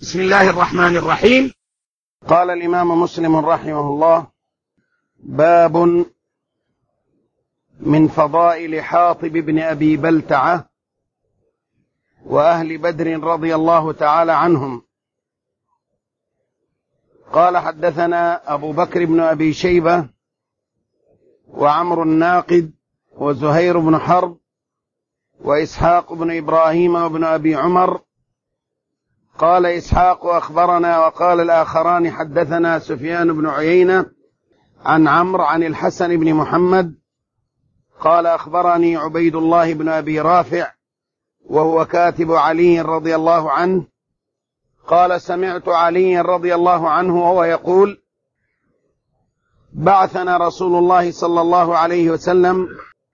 بسم الله الرحمن الرحيم. قال الإمام مسلم رحمه الله: باب من فضائل حاطب بن أبي بلتعة وأهل بدر رضي الله تعالى عنهم. قال: حدثنا أبو بكر بن أبي شيبة وعمر الناقد وزهير بن حرب وإسحاق بن إبراهيم وابن أبي عمر. قال إسحاق: أخبرنا. وقال الآخران: حدثنا سفيان بن عيينة عن عمرو عن الحسن بن محمد قال: أخبرني عبيد الله بن أبي رافع وهو كاتب علي رضي الله عنه قال: سمعت علي رضي الله عنه وهو يقول: بعثنا رسول الله صلى الله عليه وسلم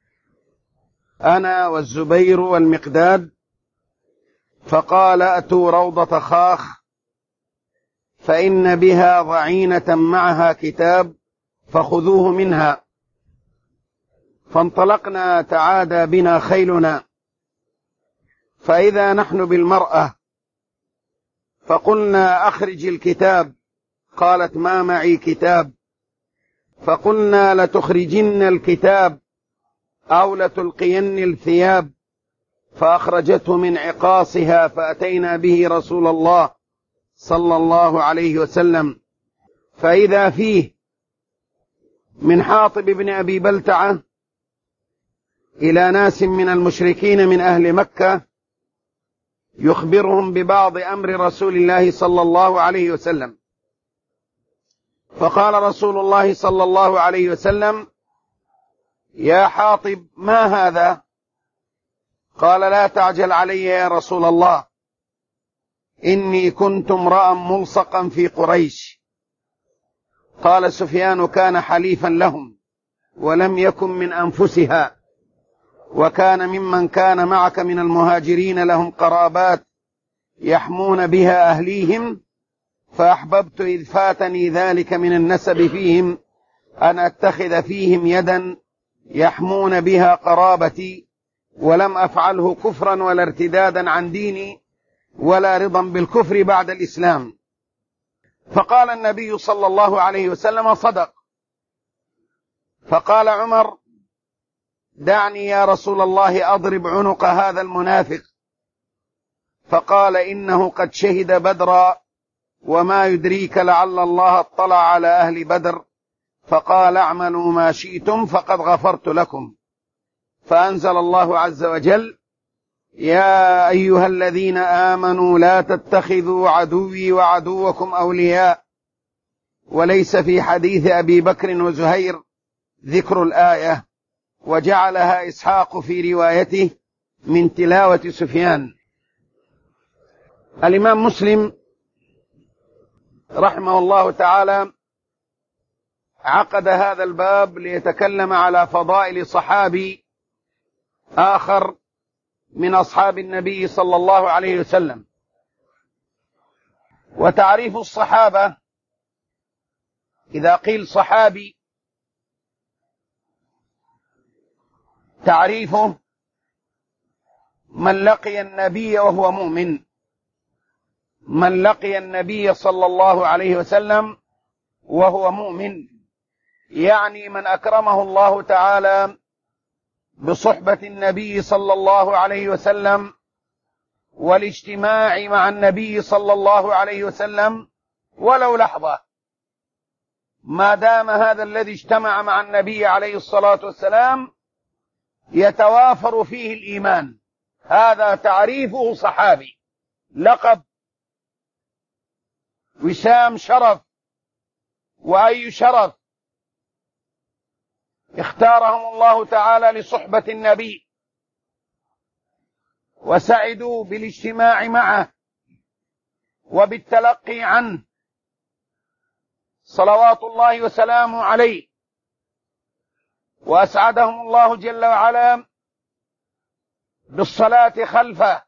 أنا والزبير والمقداد، فقال: أتوا روضة خاخ فإن بها ضعينة معها كتاب فخذوه منها. فانطلقنا تعادى بنا خيلنا، فإذا نحن بالمرأة، فقلنا: أخرج الكتاب. قالت: ما معي كتاب. فقلنا: لتخرجن الكتاب أو لتلقين الثياب. فأخرجته من عقاصها، فأتينا به رسول الله صلى الله عليه وسلم، فإذا فيه من حاطب بن أبي بلتعة إلى ناس من المشركين من أهل مكة يخبرهم ببعض أمر رسول الله صلى الله عليه وسلم. فقال رسول الله صلى الله عليه وسلم: يا حاطب، ما هذا؟ قال: لا تعجل علي يا رسول الله، إني كنت امرأ ملصقا في قريش. قال سفيان: كان حليفا لهم ولم يكن من أنفسها، وكان ممن كان معك من المهاجرين لهم قرابات يحمون بها أهليهم، فأحببت إذ فاتني ذلك من النسب فيهم أن أتخذ فيهم يدا يحمون بها قرابتي، ولم أفعله كفرا ولا ارتدادا عن ديني ولا رضا بالكفر بعد الإسلام. فقال النبي صلى الله عليه وسلم: صدق. فقال عمر: دعني يا رسول الله أضرب عنق هذا المنافق. فقال: إنه قد شهد بدرا، وما يدريك لعل الله اطلع على أهل بدر. فقال: اعملوا ما شئتم فقد غفرت لكم. فأنزل الله عز وجل: يا أيها الذين آمنوا لا تتخذوا عدوي وعدوكم أولياء. وليس في حديث أبي بكر وزهير ذكر الآية، وجعلها إسحاق في روايته من تلاوة سفيان. الإمام مسلم رحمه الله تعالى عقد هذا الباب ليتكلم على فضائل صحابي آخر من أصحاب النبي صلى الله عليه وسلم. وتعريف الصحابة: إذا قيل صحابي تعريفه من لقي النبي وهو مؤمن، من لقي النبي صلى الله عليه وسلم وهو مؤمن، يعني من أكرمه الله تعالى بصحبة النبي صلى الله عليه وسلم والاجتماع مع النبي صلى الله عليه وسلم ولو لحظة، ما دام هذا الذي اجتمع مع النبي عليه الصلاة والسلام يتوافر فيه الإيمان، هذا تعريفه صحابي. لقب، وسام، شرف، وأي شرف اختارهم الله تعالى لصحبة النبي وسعدوا بالاجتماع معه وبالتلقي عنه صلوات الله وسلامه عليه، وأسعدهم الله جل وعلا بالصلاة خلفه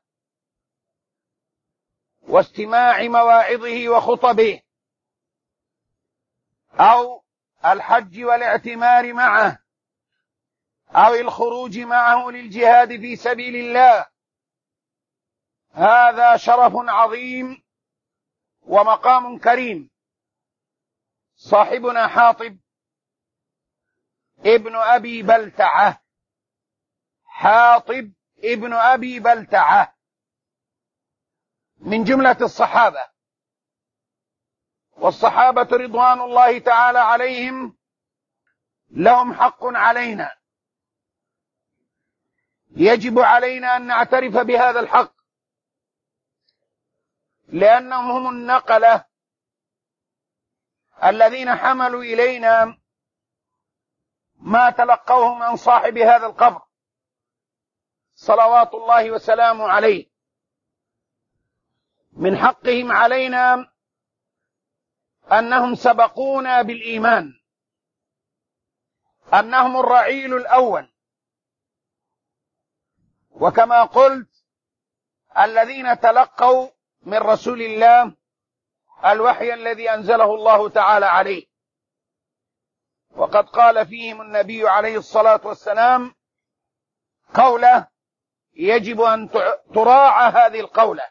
واستماع مواعظه وخطبه، أو الحج والاعتمار معه، أو الخروج معه للجهاد في سبيل الله. هذا شرف عظيم ومقام كريم صاحبنا حاطب ابن أبي بلتعة. حاطب ابن أبي بلتعة من جملة الصحابة، والصحابة رضوان الله تعالى عليهم لهم حق علينا، يجب علينا أن نعترف بهذا الحق، لأنهم هم النقلة الذين حملوا إلينا ما تلقوه من صاحب هذا القبر صلوات الله وسلامه عليه. من حقهم علينا أنهم سبقونا بالإيمان، أنهم الرعيل الأول، وكما قلت الذين تلقوا من رسول الله الوحي الذي أنزله الله تعالى عليه. وقد قال فيهم النبي عليه الصلاة والسلام قوله يجب أن تراعى هذه القولة،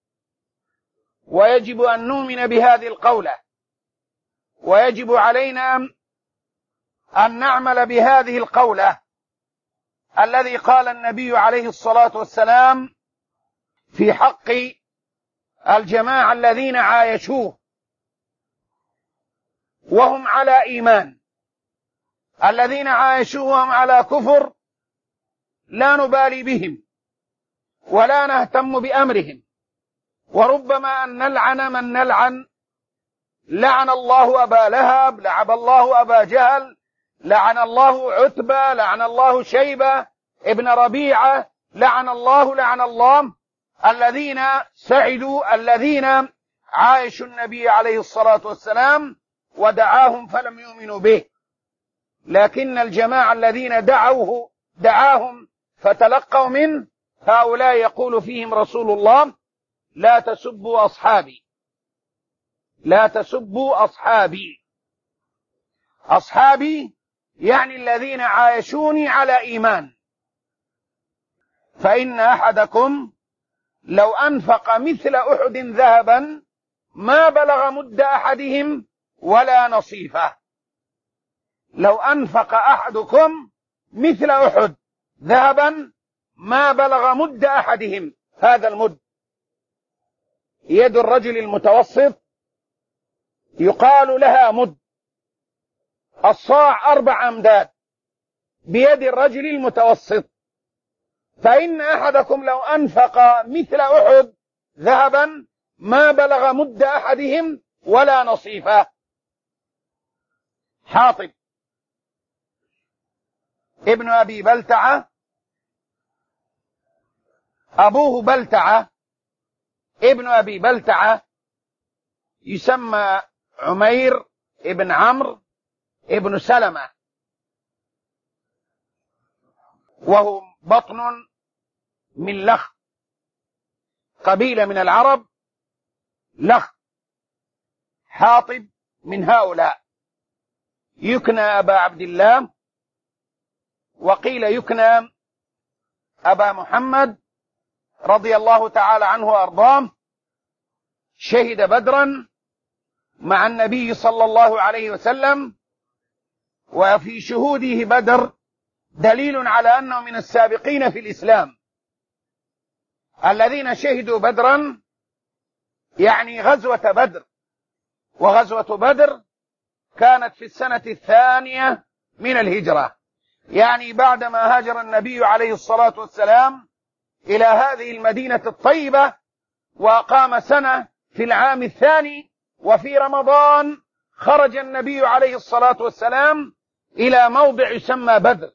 ويجب أن نؤمن بهذه القولة، ويجب علينا أن نعمل بهذه القولة الذي قال النبي عليه الصلاة والسلام في حق الجماعة الذين عايشوه وهم على إيمان. الذين عايشوه وهم على كفر لا نبالي بهم ولا نهتم بأمرهم، وربما أن نلعن من نلعن. لعن الله أبا لهب، لعن الله أبا جهل، لعن الله عتبة، لعن الله شيبة ابن ربيعة، لعن الله الذين سعدوا، الذين عايشوا النبي عليه الصلاة والسلام ودعاهم فلم يؤمنوا به. لكن الجماعة الذين دعاهم فتلقوا منه، هؤلاء يقول فيهم رسول الله لا تسبوا أصحابي، لا تسبوا أصحابي. أصحابي يعني الذين عايشوني على إيمان. فإن أحدكم لو أنفق مثل أحد ذهبا ما بلغ مد أحدهم ولا نصيفه. لو أنفق أحدكم مثل أحد ذهبا ما بلغ مد أحدهم، هذا المد. يد الرجل المتوسط يقال لها مد، الصاع 4 أمداد بيد الرجل المتوسط. فإن أحدكم لو أنفق مثل أحد ذهبا ما بلغ مد أحدهم ولا نصيفه. حاطب ابن أبي بلتعة، أبوه بلتعة ابن أبي بلتعة، يسمى عمير ابن عمرو ابن سلمة، وهو بطن من لخ، قبيلة من العرب لخ. حاطب من هؤلاء، يكنى أبا عبد الله، وقيل يكنى أبا محمد رضي الله تعالى عنه وأرضاه. شهد بدرا مع النبي صلى الله عليه وسلم، وفي شهوده بدر دليل على أنه من السابقين في الإسلام الذين شهدوا بدرا، يعني غزوة بدر. وغزوة بدر كانت في السنة 2 من الهجرة، يعني بعدما هاجر النبي عليه الصلاة والسلام إلى هذه المدينة الطيبة، وأقام سنة في العام 2، وفي رمضان خرج النبي عليه الصلاة والسلام إلى موضع يسمى بدر.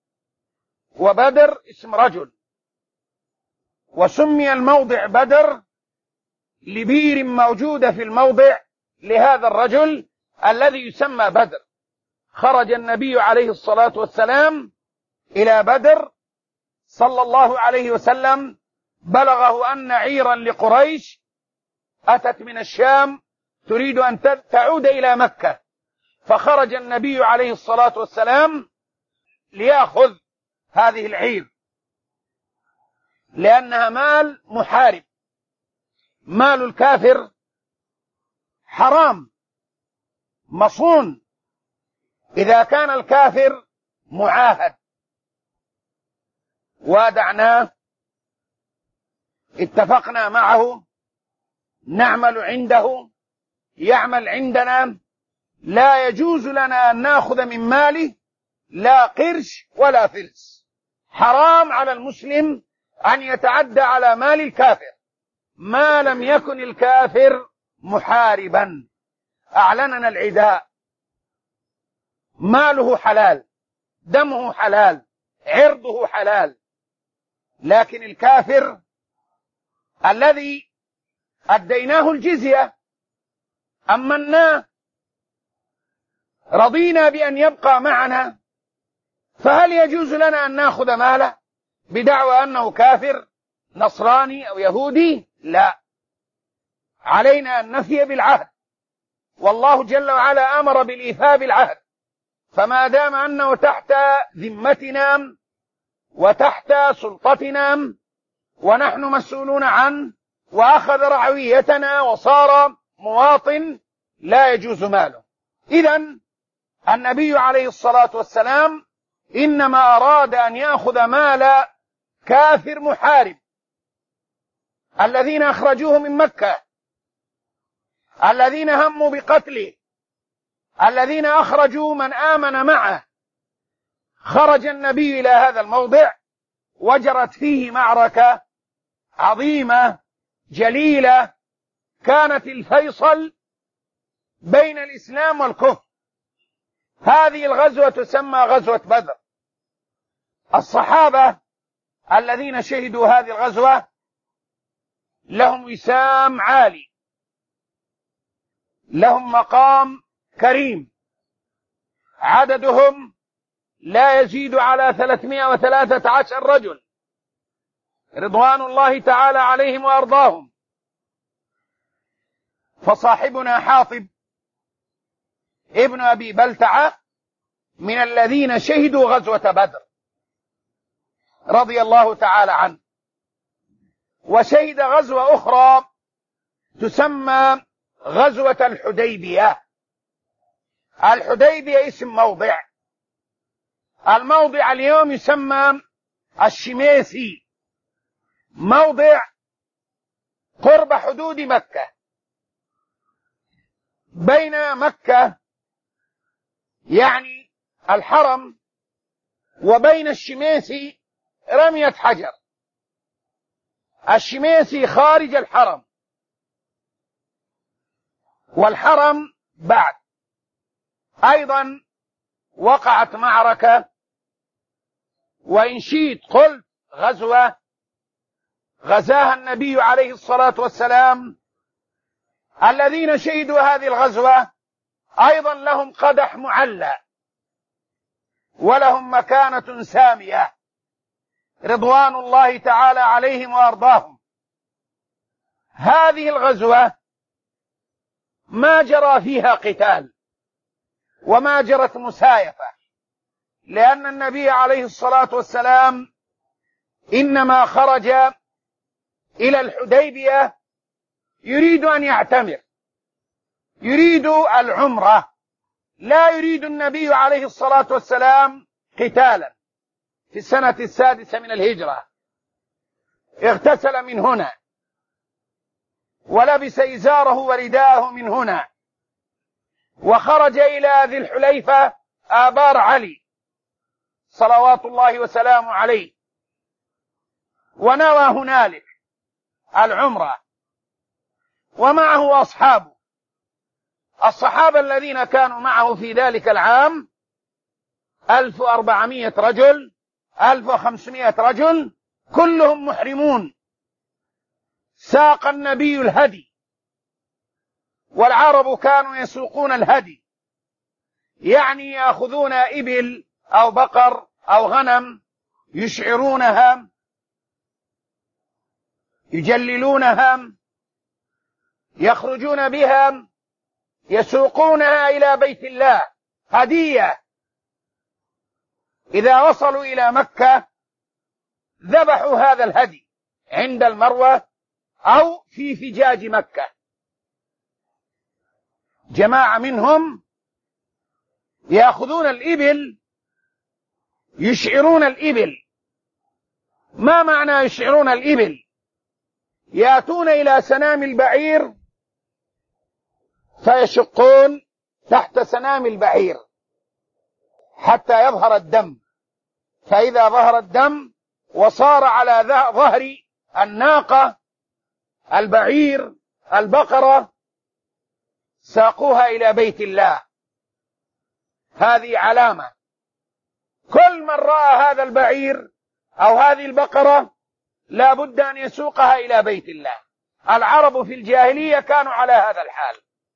وبدر اسم رجل، وسمي الموضع بدر لبير موجودة في الموضع لهذا الرجل الذي يسمى بدر. خرج النبي عليه الصلاة والسلام إلى بدر صلى الله عليه وسلم، بلغه أن عيرا لقريش أتت من الشام تريد أن تعود إلى مكة، فخرج النبي عليه الصلاة والسلام ليأخذ هذه العير، لأنها مال محارب، مال الكافر حرام مصون إذا كان الكافر معاهد وادعناه، اتفقنا معه، نعمل عنده، يعمل عندنا، لا يجوز لنا أن نأخذ من ماله لا قرش ولا فلس. حرام على المسلم أن يتعدى على مال الكافر ما لم يكن الكافر محاربا أعلننا العداء. ماله حلال، دمه حلال، عرضه حلال. لكن الكافر الذي أديناه الجزية، أمناه، رضينا بأن يبقى معنا، فهل يجوز لنا أن نأخذ ماله بدعوى أنه كافر نصراني أو يهودي؟ لا، علينا أن نفي بالعهد، والله جل وعلا أمر بالإيفاء بالعهد. فما دام أنه تحت ذمتنا وتحت سلطتنا ونحن مسؤولون عنه وأخذ رعويتنا وصار مواطن، لا يجوز ماله. إذن النبي عليه الصلاة والسلام إنما أراد أن يأخذ مال كافر محارب، الذين أخرجوه من مكة، الذين هموا بقتله، الذين أخرجوا من آمن معه. خرج النبي إلى هذا الموضع وجرت فيه معركة عظيمة جليلة، كانت الفيصل بين الإسلام والكفر. هذه الغزوة تسمى غزوة بدر. الصحابة الذين شهدوا هذه الغزوة لهم وسام عالي، لهم مقام كريم، عددهم لا يزيد على 313 رجل رضوان الله تعالى عليهم وأرضاهم. فصاحبنا حاطب ابن أبي بلتعة من الذين شهدوا غزوة بدر رضي الله تعالى عنه، وشهد غزوة أخرى تسمى غزوة الحديبية. الحديبية اسم موضع، الموضع اليوم يسمى الشميسي، موضع قرب حدود مكة، بين مكة يعني الحرم وبين الشميسي رمية حجر. الشميسي خارج الحرم والحرم بعد. أيضا وقعت معركة، وإن شئت قلت غزوة، غزاها النبي عليه الصلاة والسلام. الذين شهدوا هذه الغزوة أيضا لهم قدح معلى ولهم مكانة سامية رضوان الله تعالى عليهم وأرضاهم. هذه الغزوة ما جرى فيها قتال وما جرت مسايفة، لأن النبي عليه الصلاة والسلام إنما خرج إلى الحديبية يريد أن يعتمر، يريد العمرة، لا يريد النبي عليه الصلاة والسلام قتالا. في السنة 6 من الهجرة اغتسل من هنا ولبس إزاره ورداءه من هنا، وخرج إلى ذي الحليفة آبار علي صلوات الله وسلامه عليه، ونوى هنالك العمرة ومعه أصحابه. الصحابة الذين كانوا معه في ذلك العام 1400 رجل، 1500 رجل، كلهم محرمون. ساق النبي الهدي، والعرب كانوا يسوقون الهدي، يعني يأخذون إبل أو بقر أو غنم يشعرونها، يجللونها، يخرجون بها، يسوقونها إلى بيت الله هدية. إذا وصلوا إلى مكة ذبحوا هذا الهدي عند المروة أو في فجاج مكة. جماعة منهم يأخذون الإبل، يشعرون الإبل. ما معنى يشعرون الإبل؟ يأتون إلى سنام البعير فيشقون تحت سنام البعير حتى يظهر الدم، فإذا ظهر الدم وصار على ظهر الناقة، البعير، البقرة، ساقوها إلى بيت الله. هذه علامة، كل من رأى هذا البعير أو هذه البقرة لا بد أن يسوقها إلى بيت الله. العرب في الجاهلية كانوا على هذا الحال.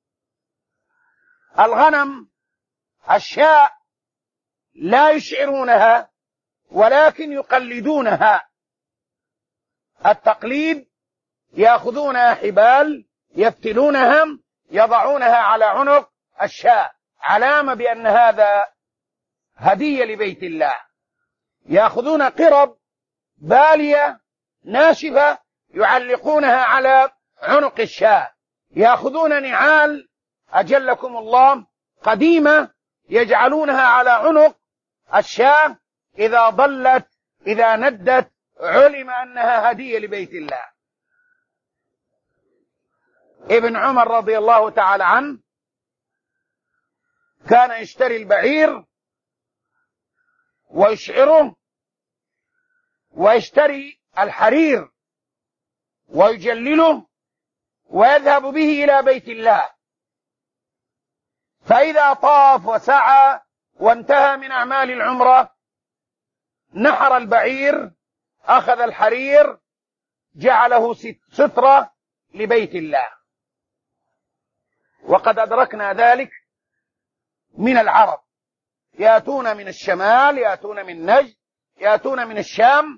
الغنم، الشاء، لا يشعرونها ولكن يقلدونها. التقليد، يأخذونها حبال، يفتلونها، يضعونها على عنق الشاء، علامة بأن هذا هدية لبيت الله. يأخذون قرب بالية ناشفة يعلقونها على عنق الشاة. يأخذون نعال أجلكم الله قديمة يجعلونها على عنق الشاة، إذا ضلت إذا ندت علم أنها هدية لبيت الله. ابن عمر رضي الله تعالى عنه كان يشتري البعير ويشعره، ويشتري الحرير ويجلله ويذهب به إلى بيت الله. فإذا طاف وسعى وانتهى من أعمال العمرة نحر البعير، أخذ الحرير جعله سترة لبيت الله. وقد أدركنا ذلك من العرب، يأتون من الشمال، يأتون من نجد، يأتون من الشام،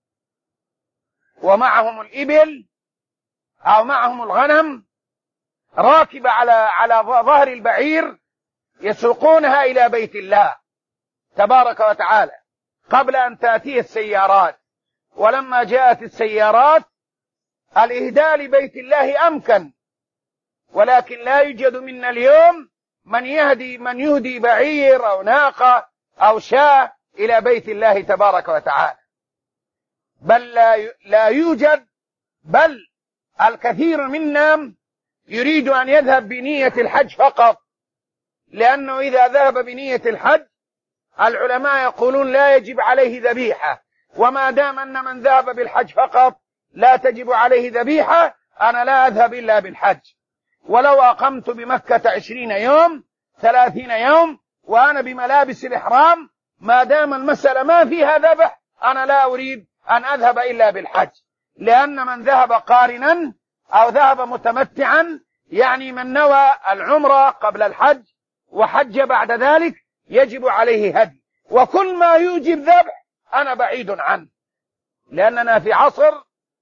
ومعهم الإبل أو معهم الغنم راكبة على ظهر البعير، يسوقونها إلى بيت الله تبارك وتعالى قبل أن تأتي السيارات. ولما جاءت السيارات الإهداء لبيت الله أمكن، ولكن لا يوجد منا اليوم من يهدي بعير أو ناقة أو شاة إلى بيت الله تبارك وتعالى، بل لا يوجد. بل الكثير منا يريد أن يذهب بنية الحج فقط، لأنه إذا ذهب بنية الحج العلماء يقولون لا يجب عليه ذبيحة، وما دام أن من ذهب بالحج فقط لا تجب عليه ذبيحة، أنا لا أذهب إلا بالحج. ولو أقمت بمكة 20 يوم 30 يوم وأنا بملابس الإحرام، ما دام المسألة ما فيها ذبح أنا لا أريد أن أذهب إلا بالحج. لأن من ذهب قارنا أو ذهب متمتعا، يعني من نوى العمرة قبل الحج وحج بعد ذلك، يجب عليه هدي. وكل ما يوجب ذبح أنا بعيد عنه، لأننا في عصر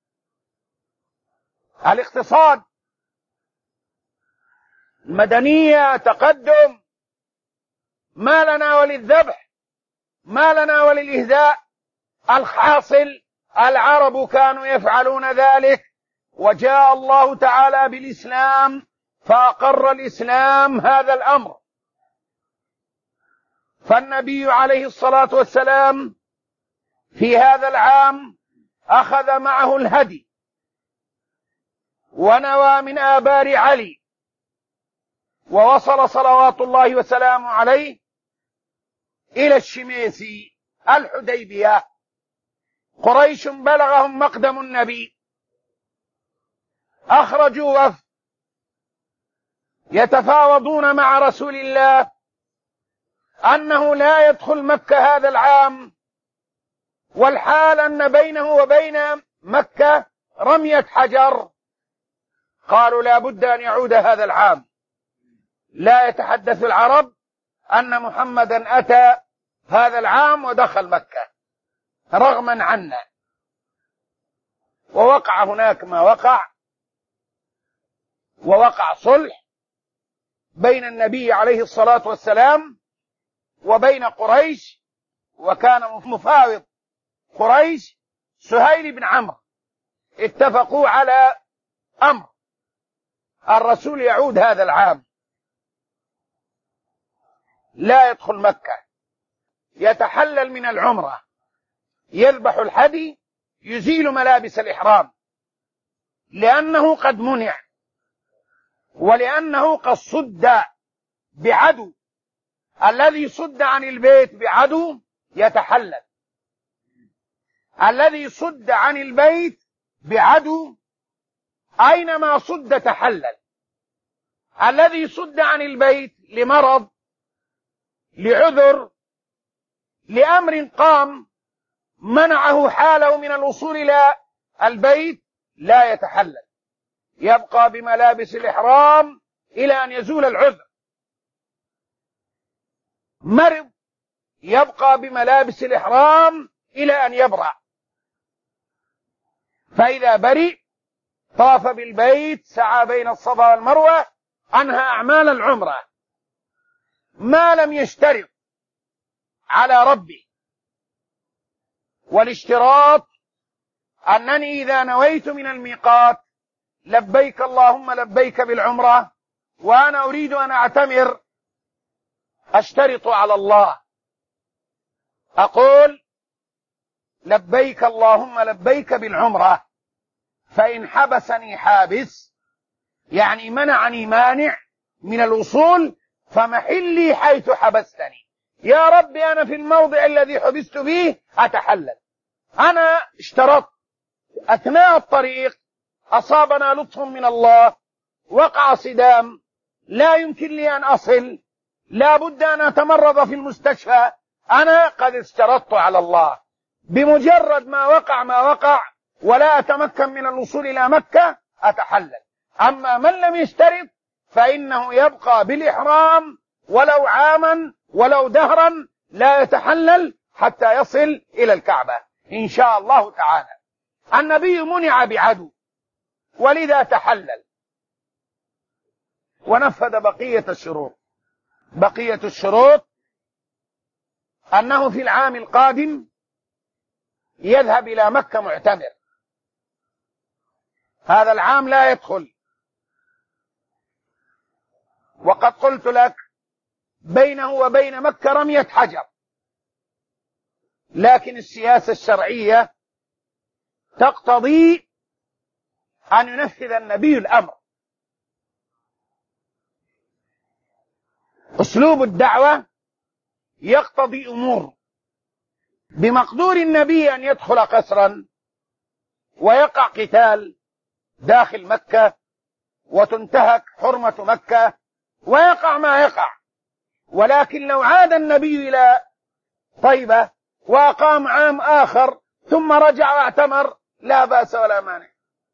الاقتصاد، المدنية، تقدم، ما لنا وللذبح، ما لنا وللإهداء. الحاصل العرب كانوا يفعلون ذلك، وجاء الله تعالى بالإسلام فأقر الإسلام هذا الأمر. فالنبي عليه الصلاة والسلام في هذا العام أخذ معه الهدي ونوى من آبار علي، ووصل صلوات الله وسلامه عليه إلى الشميسي الحديبية. قريش بلغهم مقدم النبي، أخرجوا وفد يتفاوضون مع رسول الله أنه لا يدخل مكة هذا العام، والحال أن بينه وبين مكة رمية حجر. قالوا لا بد أن يعود هذا العام، لا يتحدث العرب أن محمدا أتى هذا العام ودخل مكة رغما عنا. ووقع هناك ما وقع، ووقع صلح بين النبي عليه الصلاة والسلام وبين قريش، وكان مفاوض قريش سهيل بن عمرو. اتفقوا على أمر الرسول يعود هذا العام، لا يدخل مكة، يتحلل من العمرة، يذبح الهدي، يزيل ملابس الإحرام، لأنه قد منع، ولأنه قد صد بعدو. الذي صد عن البيت بعدو يتحلل، الذي صد عن البيت بعدو أينما صد تحلل. الذي صد عن البيت لمرض، لعذر، لأمر قام منعه حاله من الوصول إلى البيت لا يتحلل، يبقى بملابس الإحرام إلى أن يزول العذر. مرض يبقى بملابس الإحرام إلى أن يبرأ، فإذا برئ طاف بالبيت، سعى بين الصفا والمروة، أنهى أعمال العمرة ما لم يشترط على ربي. والاشتراط أنني إذا نويت من الميقات لبيك اللهم لبيك بالعمرة وأنا أريد أن أعتمر، أشترط على الله، أقول لبيك اللهم لبيك بالعمرة، فإن حبسني حابس يعني منعني مانع من الوصول فمحلي حيث حبستني. يا ربي أنا في الموضع الذي حبست فيه أتحلل، أنا اشترطت، أثناء الطريق أصابنا لطف من الله، وقع صدام، لا يمكن لي أن أصل، لا بد أن أتمرض في المستشفى، أنا قد اشترطت على الله، بمجرد ما وقع ولا أتمكن من الوصول إلى مكة أتحلل. أما من لم يشترط فإنه يبقى بالإحرام ولو عاما ولو دهرا لا يتحلل حتى يصل إلى الكعبة إن شاء الله تعالى. النبي منع بعدو ولذا تحلل ونفذ بقية الشروط. بقية الشروط أنه في العام القادم يذهب إلى مكة معتمر، هذا العام لا يدخل. وقد قلت لك بينه وبين مكة رمية حجر، لكن السياسة الشرعية تقتضي أن ينفذ النبي الأمر. أسلوب الدعوة يقتضي أمور، بمقدور النبي أن يدخل قسرا ويقع قتال داخل مكة وتنتهك حرمة مكة ويقع ما يقع، ولكن لو عاد النبي إلى طيبة وأقام عام آخر ثم رجع واعتمر لا بأس ولا مانع.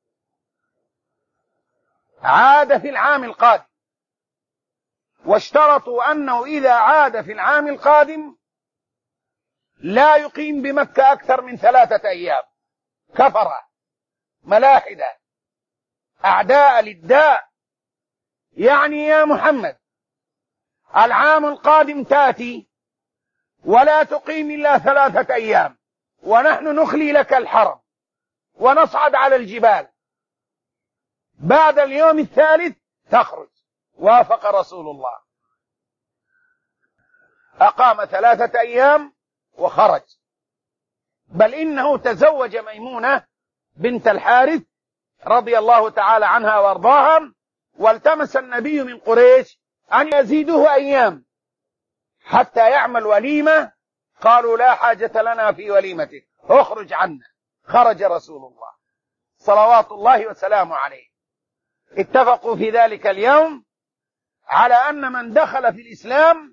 عاد في العام القادم، واشترطوا أنه إذا عاد في العام القادم لا يقيم بمكة أكثر من 3 أيام. كفرة ملاحدة أعداء للداء، يعني يا محمد العام القادم تأتي ولا تقيم إلا 3 أيام، ونحن نخلي لك الحرم ونصعد على الجبال، بعد اليوم الثالث تخرج. وافق رسول الله، أقام 3 أيام وخرج، بل إنه تزوج ميمونة بنت الحارث رضي الله تعالى عنها وارضاها، والتمس النبي من قريش أن يزيده أيام حتى يعمل وليمة، قالوا لا حاجة لنا في وليمتك، اخرج عنا. خرج رسول الله صلوات الله وسلامه عليه. اتفقوا في ذلك اليوم على أن من دخل في الإسلام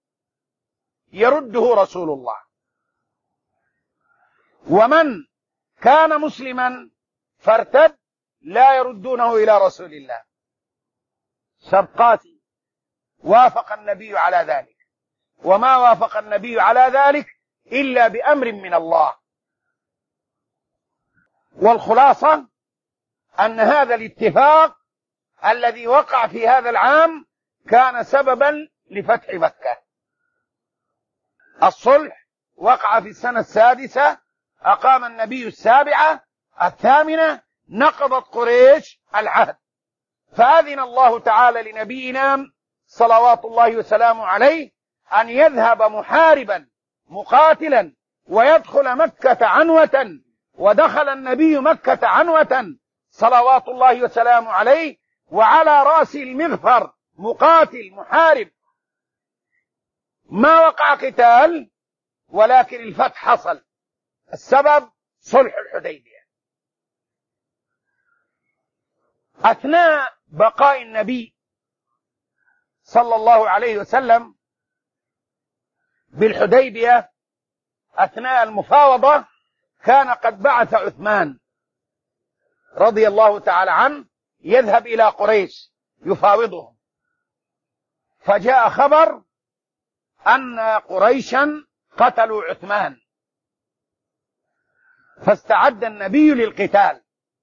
يرده رسول الله، ومن كان مسلما فارتد لا يردونه إلى رسول الله. سبقاتي وافق النبي على ذلك، وما وافق النبي على ذلك إلا بأمر من الله. والخلاصة أن هذا الاتفاق الذي وقع في هذا العام كان سببا لفتح مكة. الصلح وقع في السنة 6، أقام النبي 7، 8 نقضت قريش العهد، فأذن الله تعالى لنبينا صلوات الله وسلامه عليه أن يذهب محاربا مقاتلا ويدخل مكة عنوة، ودخل النبي مكة عنوة صلوات الله وسلامه عليه، وعلى رأس المغفر مقاتل محارب. ما وقع قتال، ولكن الفتح حصل. السبب صلح الحديبية. أثناء بقاء النبي صلى الله عليه وسلم بالحديبية، أثناء المفاوضة، كان قد بعث عثمان رضي الله تعالى عنه يذهب إلى قريش يفاوضهم، فجاء خبر أن قريشا قتلوا عثمان، فاستعد النبي للقتال،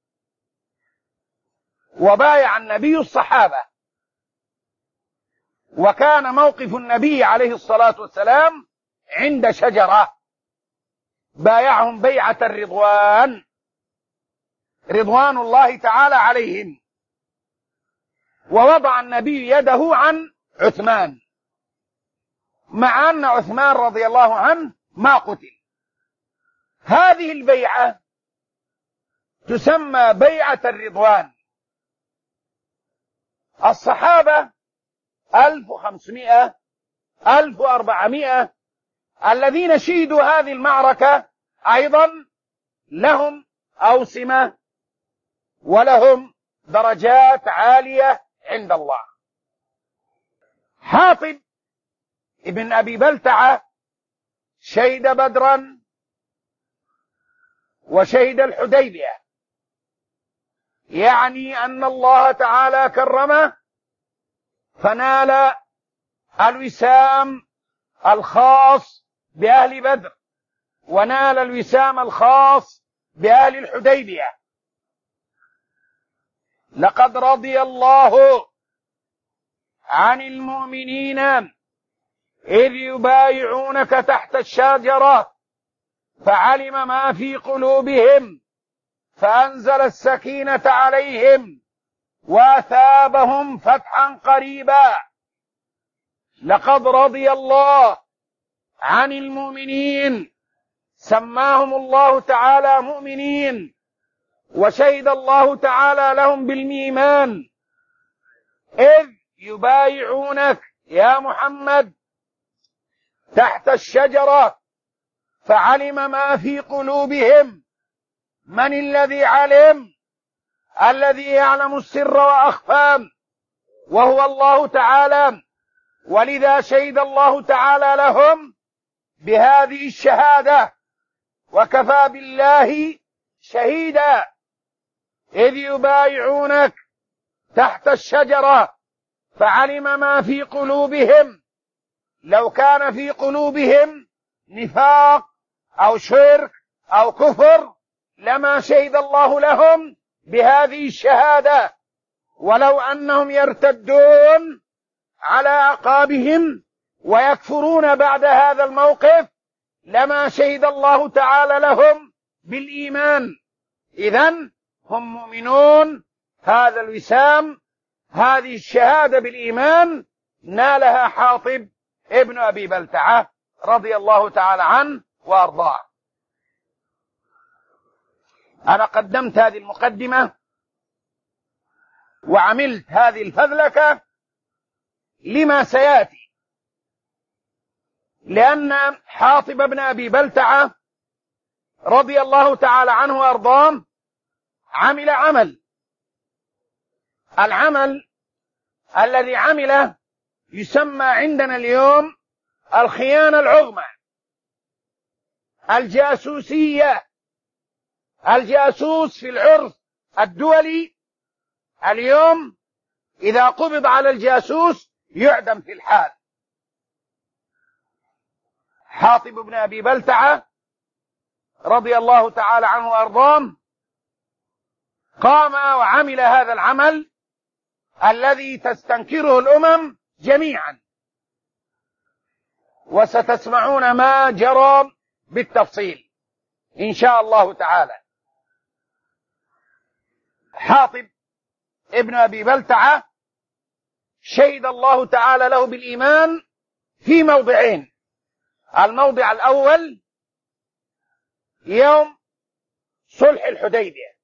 وبايع النبي الصحابة. وكان موقف النبي عليه الصلاة والسلام عند شجرة، بايعهم بيعة الرضوان، رضوان الله تعالى عليهم، ووضع النبي يده عن عثمان، مع أن عثمان رضي الله عنه ما قتل. هذه البيعة تسمى بيعة الرضوان. الصحابة 1500 1400 الذين شهدوا هذه المعركة أيضا لهم أوسمة ولهم درجات عالية عند الله. حاطب ابن أبي بلتعة شهد بدرا وشهد الحديبية، يعني أن الله تعالى كرمه فنال الوسام الخاص بأهل بدر، ونال الوسام الخاص بأهل الحديبية. لقد رضي الله عن المؤمنين إذ يبايعونك تحت الشجرة فعلم ما في قلوبهم فأنزل السكينة عليهم وأثابهم فتحا قريبا. لقد رضي الله عن المؤمنين، سماهم الله تعالى مؤمنين، وشهد الله تعالى لهم بالإيمان، إذ يبايعونك يا محمد تحت الشجرة فعلم ما في قلوبهم. من الذي علم؟ الذي يعلم السر وأخفى، وهو الله تعالى. ولذا شهد الله تعالى لهم بهذه الشهادة، وكفى بالله شهيدا. إذ يبايعونك تحت الشجرة فعلم ما في قلوبهم. لو كان في قلوبهم نفاق أو شرك أو كفر لما شهد الله لهم بهذه الشهادة. ولو أنهم يرتدون على أعقابهم ويكفرون بعد هذا الموقف لما شهد الله تعالى لهم بالإيمان. إذن هم مؤمنون. هذا الوسام، هذه الشهادة بالإيمان نالها حاطب ابن أبي بلتعة رضي الله تعالى عنه وأرضاه. أنا قدمت هذه المقدمة وعملت هذه الفذلكة لما سيأتي، لأن حاطب ابن أبي بلتعة رضي الله تعالى عنه وأرضاه عمل العمل الذي عمله يسمى عندنا اليوم الخيانة العظمى، الجاسوسية. الجاسوس في العرف الدولي اليوم إذا قبض على الجاسوس يعدم في الحال. حاطب بن أبي بلتعة رضي الله تعالى عنه وأرضاه قام وعمل هذا العمل الذي تستنكره الأمم جميعا، وستسمعون ما جرى بالتفصيل إن شاء الله تعالى. حاطب ابن أبي بلتعة شهد الله تعالى له بالإيمان في موضعين. الموضع الأول يوم صلح الحديبية،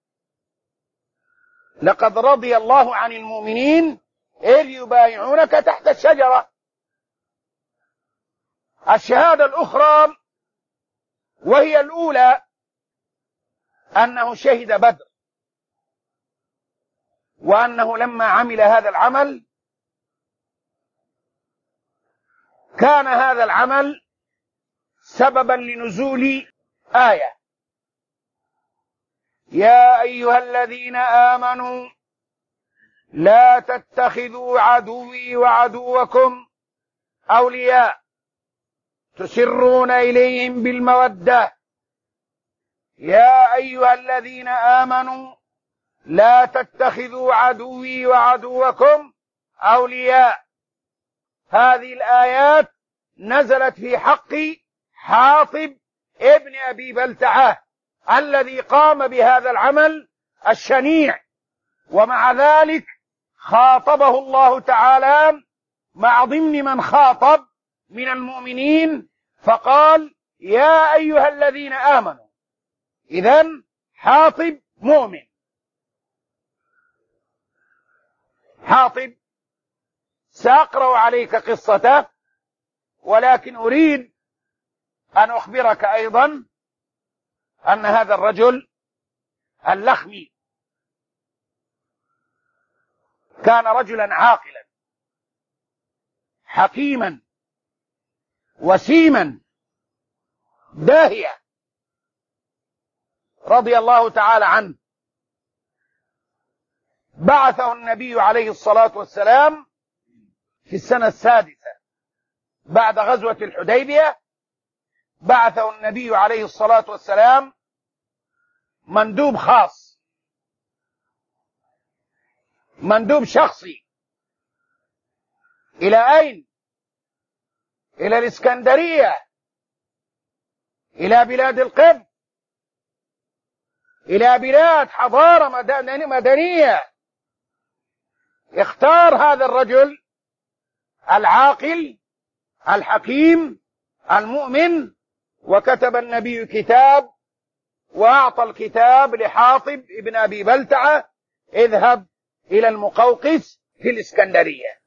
لقد رضي الله عن المؤمنين إذ يبايعونك تحت الشجرة. الشهادة الأخرى وهي الأولى أنه شهد بدر، وأنه لما عمل هذا العمل كان هذا العمل سببا لنزول آية: يا أيها الذين آمنوا لا تتخذوا عدوي وعدوكم أولياء تسرون إليهم بالمودة. يا أيها الذين آمنوا لا تتخذوا عدوي وعدوكم أولياء. هذه الآيات نزلت في حق حاطب ابن أبي بلتعة الذي قام بهذا العمل الشنيع، ومع ذلك خاطبه الله تعالى مع ضمن من خاطب من المؤمنين فقال: يا أيها الذين آمنوا. إذن حاطب مؤمن. حاطب سأقرأ عليك قصته، ولكن أريد أن أخبرك أيضا أن هذا الرجل اللخمي كان رجلا عاقلا حكيما وسيما داهيا رضي الله تعالى عنه. بعثه النبي عليه الصلاة والسلام في السنة السادسة بعد غزوة الحديبية. بعثه النبي عليه الصلاة والسلام مندوب خاص، مندوب شخصي. إلى أين؟ إلى الإسكندرية، إلى بلاد القبط، إلى بلاد حضارة مدنية. اختار هذا الرجل العاقل الحكيم المؤمن، وكتب النبي كتاب وأعطى الكتاب لحاطب ابن أبي بلتعة: اذهب إلى المقوقس في الإسكندرية.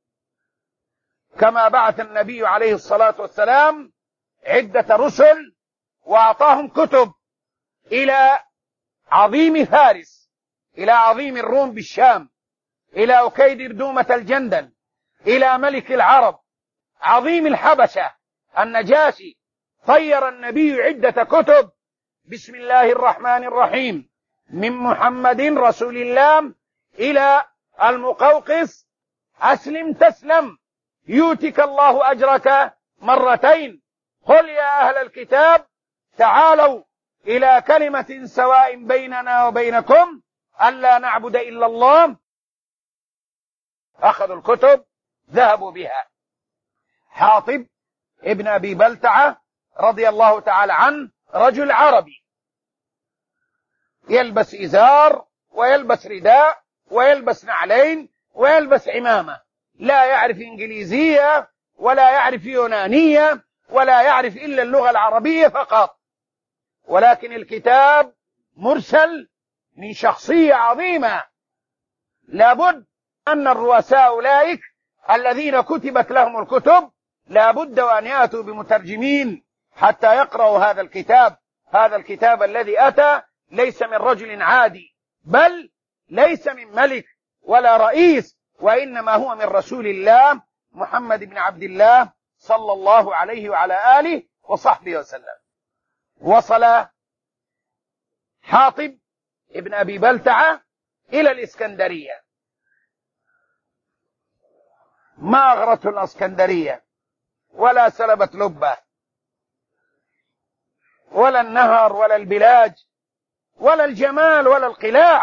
كما بعث النبي عليه الصلاة والسلام عدة رسل وأعطاهم كتب إلى عظيم فارس، إلى عظيم الروم بالشام، إلى أكيدر دومة الجندل، إلى ملك العرب عظيم الحبشة النجاشي. طير النبي عدة كتب: بسم الله الرحمن الرحيم، من محمد رسول الله إلى المقوقس، أسلم تسلم يؤتك الله أجرك مرتين. قل يا أهل الكتاب تعالوا إلى كلمة سواء بيننا وبينكم ألا نعبد إلا الله. أخذوا الكتب ذهبوا بها. حاطب ابن أبي بلتعة رضي الله تعالى عنه رجل عربي، يلبس إزار ويلبس رداء ويلبس نعلين ويلبس عمامة، لا يعرف إنجليزية ولا يعرف يونانية ولا يعرف إلا اللغة العربية فقط، ولكن الكتاب مرسل من شخصية عظيمة. لابد أن الرؤساء أولئك الذين كتبت لهم الكتب لابد وأن يأتوا بمترجمين حتى يقرأوا هذا الكتاب. هذا الكتاب الذي أتى ليس من رجل عادي، بل ليس من ملك ولا رئيس، وإنما هو من رسول الله محمد بن عبد الله صلى الله عليه وعلى آله وصحبه وسلم. وصل حاطب ابن أبي بلتعة إلى الإسكندرية. ما أغرته الإسكندرية ولا سلبت لبه، ولا النهر ولا البلاج ولا الجمال ولا القلاع،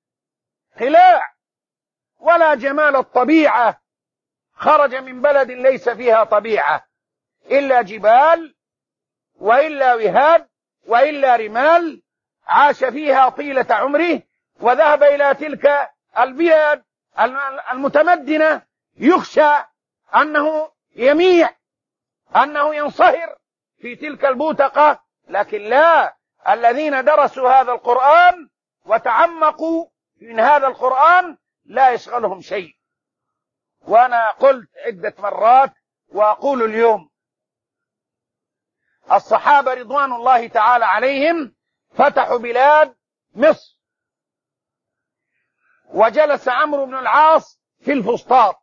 ولا جمال الطبيعة. خرج من بلد ليس فيها طبيعة إلا جبال وإلا وهاد وإلا رمال، عاش فيها طيلة عمره، وذهب إلى تلك البلاد المتمدنة يخشى أنه يميع أنه ينصهر في تلك البوتقة، لكن لا، الذين درسوا هذا القرآن وتعمقوا من هذا القرآن لا يشغلهم شيء. وأنا قلت عدة مرات وأقول اليوم: الصحابة رضوان الله تعالى عليهم فتحوا بلاد مصر، وجلس عمرو بن العاص في الفسطاط،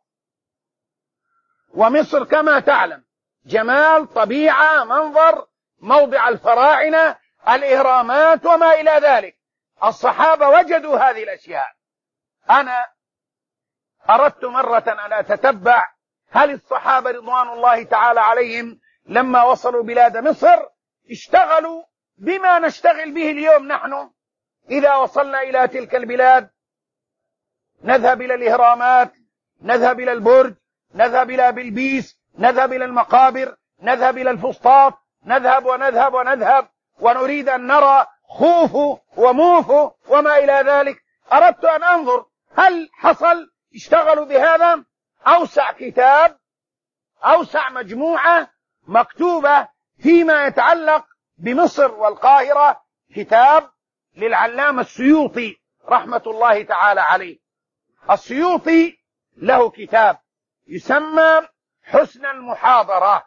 ومصر كما تعلم جمال، طبيعة، منظر، موضع الفراعنة، الإهرامات وما إلى ذلك. الصحابة وجدوا هذه الأشياء. أنا أردت مرة أن أتتبع هل الصحابة رضوان الله تعالى عليهم لما وصلوا بلاد مصر اشتغلوا بما نشتغل به اليوم نحن إذا وصلنا إلى تلك البلاد. نذهب إلى الإهرامات، نذهب إلى البرج، نذهب إلى بلبيس، نذهب إلى المقابر، نذهب إلى الفسطاط، نذهب ونذهب ونذهب، ونريد أن نرى خوفو وموفو وما إلى ذلك. أردت أن أنظر هل حصل اشتغلوا بهذا. أوسع كتاب، أوسع مجموعة مكتوبة فيما يتعلق بمصر والقاهرة كتاب للعلامة السيوطي رحمة الله تعالى عليه. السيوطي له كتاب يسمى حسن المحاضرة،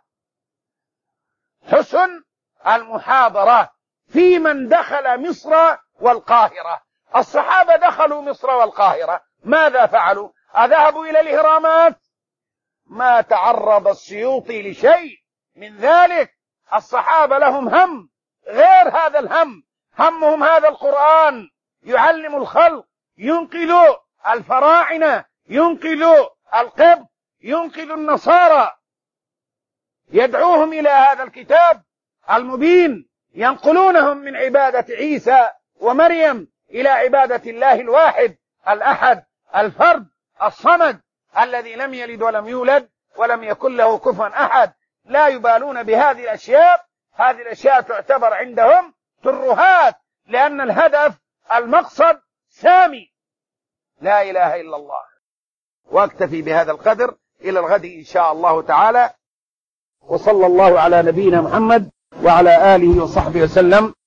حسن المحاضرة في من دخل مصر والقاهرة. الصحابة دخلوا مصر والقاهرة، ماذا فعلوا؟ أذهبوا إلى الإهرامات؟ ما تعرض السيوطي لشيء من ذلك. الصحابة لهم هم غير هذا الهم، همهم هذا القرآن يعلم الخلق، ينقذ الفراعنة، ينقذ القبط، ينقذ النصارى، يدعوهم إلى هذا الكتاب المبين، ينقلونهم من عبادة عيسى ومريم إلى عبادة الله الواحد الأحد الفرد الصمد الذي لم يلد ولم يولد ولم يكن له كفوا أحد. لا يبالون بهذه الأشياء. هذه الأشياء تعتبر عندهم ترهات، لأن الهدف المقصد سامي. لا إله إلا الله. واكتفي بهذا القدر، إلى الغد إن شاء الله تعالى. وصلى الله على نبينا محمد وعلى آله وصحبه وسلم.